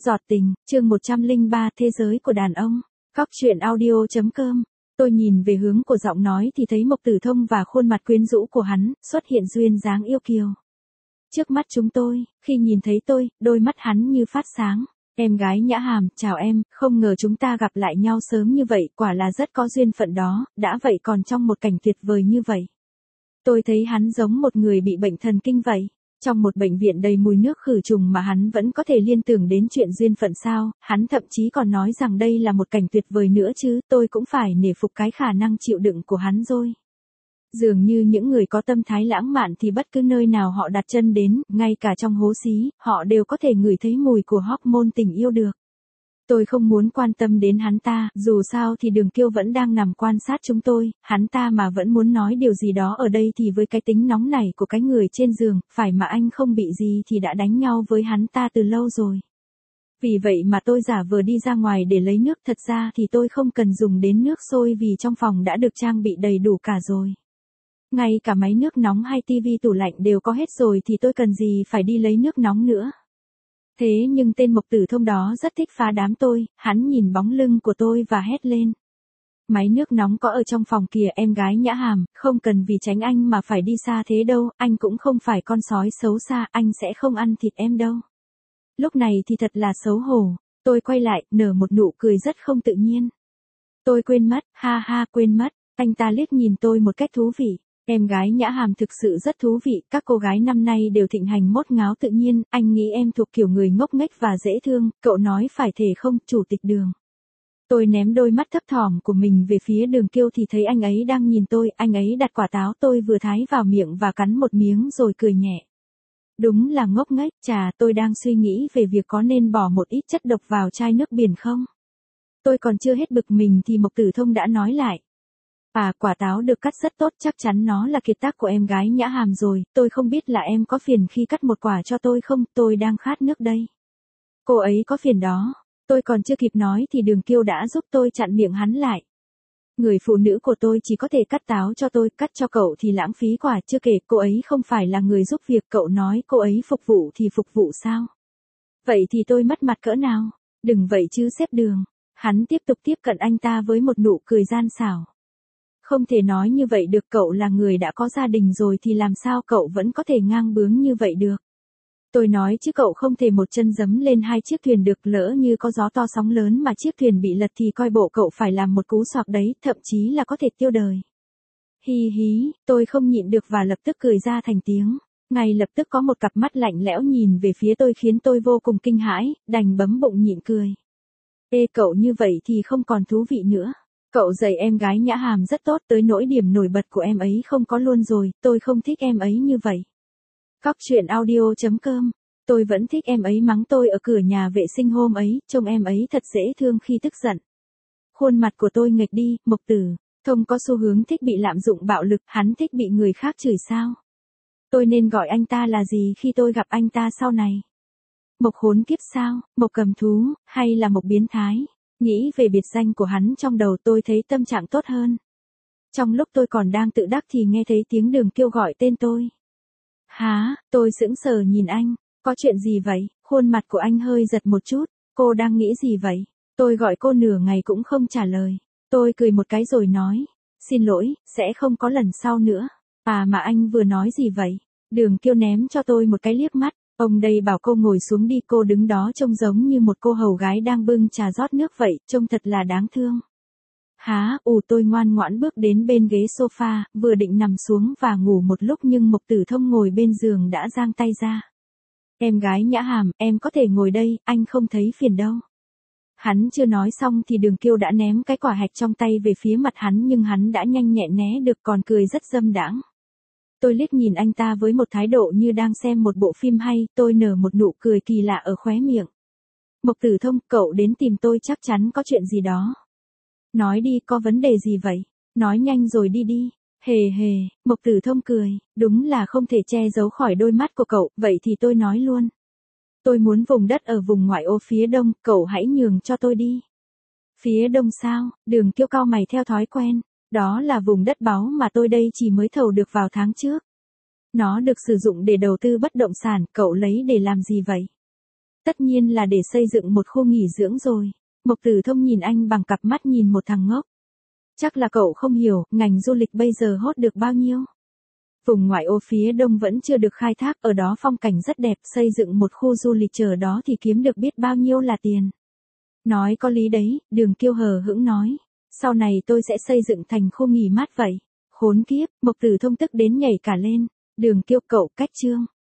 Giọt tình, chương 103 Thế giới của đàn ông. Góc truyện audio.com. Tôi nhìn về hướng của giọng nói thì thấy Mộc Tử Thông và khuôn mặt quyến rũ của hắn xuất hiện duyên dáng yêu kiều. Trước mắt chúng tôi, khi nhìn thấy tôi, đôi mắt hắn như phát sáng. Em gái Nhã Hàm, chào em, không ngờ chúng ta gặp lại nhau sớm như vậy, quả là rất có duyên phận đó, đã vậy còn trong một cảnh tuyệt vời như vậy. Tôi thấy hắn giống một người bị bệnh thần kinh vậy. Trong một bệnh viện đầy mùi nước khử trùng mà hắn vẫn có thể liên tưởng đến chuyện duyên phận sao, hắn thậm chí còn nói rằng đây là một cảnh tuyệt vời nữa chứ, tôi cũng phải nể phục cái khả năng chịu đựng của hắn rồi. Dường như những người có tâm thái lãng mạn thì bất cứ nơi nào họ đặt chân đến, ngay cả trong hố xí, họ đều có thể ngửi thấy mùi của hormone tình yêu được. Tôi không muốn quan tâm đến hắn ta, dù sao thì Đường Kiêu vẫn đang nằm quan sát chúng tôi, hắn ta mà vẫn muốn nói điều gì đó ở đây thì với cái tính nóng này của cái người trên giường, phải mà anh không bị gì thì đã đánh nhau với hắn ta từ lâu rồi. Vì vậy mà tôi giả vờ đi ra ngoài để lấy nước, thật ra thì tôi không cần dùng đến nước sôi vì trong phòng đã được trang bị đầy đủ cả rồi. Ngay cả máy nước nóng hay tivi tủ lạnh đều có hết rồi thì tôi cần gì phải đi lấy nước nóng nữa. Thế nhưng tên Mộc Tử Thông đó rất thích phá đám tôi, hắn nhìn bóng lưng của tôi và hét lên. Máy nước nóng có ở trong phòng kìa em gái Nhã Hàm, không cần vì tránh anh mà phải đi xa thế đâu, anh cũng không phải con sói xấu xa, anh sẽ không ăn thịt em đâu. Lúc này thì thật là xấu hổ, tôi quay lại, nở một nụ cười rất không tự nhiên. Tôi quên mất, ha ha quên mất, anh ta liếc nhìn tôi một cách thú vị. Em gái Nhã Hàm thực sự rất thú vị, các cô gái năm nay đều thịnh hành mốt ngáo tự nhiên, anh nghĩ em thuộc kiểu người ngốc nghếch và dễ thương, cậu nói phải thể không, chủ tịch Đường. Tôi ném đôi mắt thấp thỏm của mình về phía Đường Kiêu thì thấy anh ấy đang nhìn tôi, anh ấy đặt quả táo tôi vừa thái vào miệng và cắn một miếng rồi cười nhẹ. Đúng là ngốc nghếch, chà, tôi đang suy nghĩ về việc có nên bỏ một ít chất độc vào chai nước biển không? Tôi còn chưa hết bực mình thì Mộc Tử Thông đã nói lại. À, quả táo được cắt rất tốt, chắc chắn nó là kiệt tác của em gái Nhã Hàm rồi, tôi không biết là em có phiền khi cắt một quả cho tôi không, tôi đang khát nước đây. Cô ấy có phiền đó, tôi còn chưa kịp nói thì Đường Kiêu đã giúp tôi chặn miệng hắn lại. Người phụ nữ của tôi chỉ có thể cắt táo cho tôi, cắt cho cậu thì lãng phí quả, chưa kể cô ấy không phải là người giúp việc, cậu nói cô ấy phục vụ thì phục vụ sao? Vậy thì tôi mất mặt cỡ nào? Đừng vậy chứ sếp Đường. Hắn tiếp tục tiếp cận anh ta với một nụ cười gian xảo. Không thể nói như vậy được, cậu là người đã có gia đình rồi thì làm sao cậu vẫn có thể ngang bướng như vậy được. Tôi nói chứ cậu không thể một chân giẫm lên hai chiếc thuyền được, lỡ như có gió to sóng lớn mà chiếc thuyền bị lật thì coi bộ cậu phải làm một cú xoạc đấy, thậm chí là có thể tiêu đời. Hi hí, tôi không nhịn được và lập tức cười ra thành tiếng. Ngay lập tức có một cặp mắt lạnh lẽo nhìn về phía tôi khiến tôi vô cùng kinh hãi, đành bấm bụng nhịn cười. Ê cậu như vậy thì không còn thú vị nữa. Cậu dạy em gái Nhã Hàm rất tốt, tới nỗi điểm nổi bật của em ấy không có luôn rồi, tôi không thích em ấy như vậy. Góc truyện audio.com. Tôi vẫn thích em ấy mắng tôi ở cửa nhà vệ sinh hôm ấy, trông em ấy thật dễ thương khi tức giận. Khuôn mặt của tôi nghệch đi, Mộc Tử Thông có xu hướng thích bị lạm dụng bạo lực, hắn thích bị người khác chửi sao? Tôi nên gọi anh ta là gì khi tôi gặp anh ta sau này? Mộc khốn kiếp sao, Mộc cầm thú, hay là Mộc biến thái? Nghĩ về biệt danh của hắn trong đầu tôi thấy tâm trạng tốt hơn. Trong lúc tôi còn đang tự đắc thì nghe thấy tiếng Đường Kiêu gọi tên tôi. Hả, tôi sững sờ nhìn anh, có chuyện gì vậy? Khuôn mặt của anh hơi giật một chút, cô đang nghĩ gì vậy? Tôi gọi cô nửa ngày cũng không trả lời. Tôi cười một cái rồi nói, xin lỗi, sẽ không có lần sau nữa. À mà anh vừa nói gì vậy? Đường Kiêu ném cho tôi một cái liếc mắt. Ông đây bảo cô ngồi xuống đi, cô đứng đó trông giống như một cô hầu gái đang bưng trà rót nước vậy, trông thật là đáng thương. Hả, tôi ngoan ngoãn bước đến bên ghế sofa, vừa định nằm xuống và ngủ một lúc nhưng Mộc Tử Thông ngồi bên giường đã giang tay ra. Em gái Nhã Hàm, em có thể ngồi đây, anh không thấy phiền đâu. Hắn chưa nói xong thì Đường Kiêu đã ném cái quả hạch trong tay về phía mặt hắn nhưng hắn đã nhanh nhẹn né được, còn cười rất dâm đãng. Tôi liếc nhìn anh ta với một thái độ như đang xem một bộ phim hay, tôi nở một nụ cười kỳ lạ ở khóe miệng. Mộc Tử Thông, cậu đến tìm tôi chắc chắn có chuyện gì đó. Nói đi, có vấn đề gì vậy? Nói nhanh rồi đi đi. Hề hề, Mộc Tử Thông cười, đúng là không thể che giấu khỏi đôi mắt của cậu, vậy thì tôi nói luôn. Tôi muốn vùng đất ở vùng ngoại ô phía đông, cậu hãy nhường cho tôi đi. Phía đông sao? Đường Kiêu cau mày theo thói quen. Đó là vùng đất báu mà tôi đây chỉ mới thầu được vào tháng trước. Nó được sử dụng để đầu tư bất động sản, cậu lấy để làm gì vậy? Tất nhiên là để xây dựng một khu nghỉ dưỡng rồi. Mộc Tử Thông nhìn anh bằng cặp mắt nhìn một thằng ngốc. Chắc là cậu không hiểu, ngành du lịch bây giờ hốt được bao nhiêu. Vùng ngoại ô phía đông vẫn chưa được khai thác, ở đó phong cảnh rất đẹp, xây dựng một khu du lịch chờ đó thì kiếm được biết bao nhiêu là tiền. Nói có lý đấy, Đường Kiêu hờ hững nói. Sau này tôi sẽ xây dựng thành khu nghỉ mát vậy. Khốn kiếp, Mộc Tử Thông tức đến nhảy cả lên. Đường Kiêu cậu cách chương.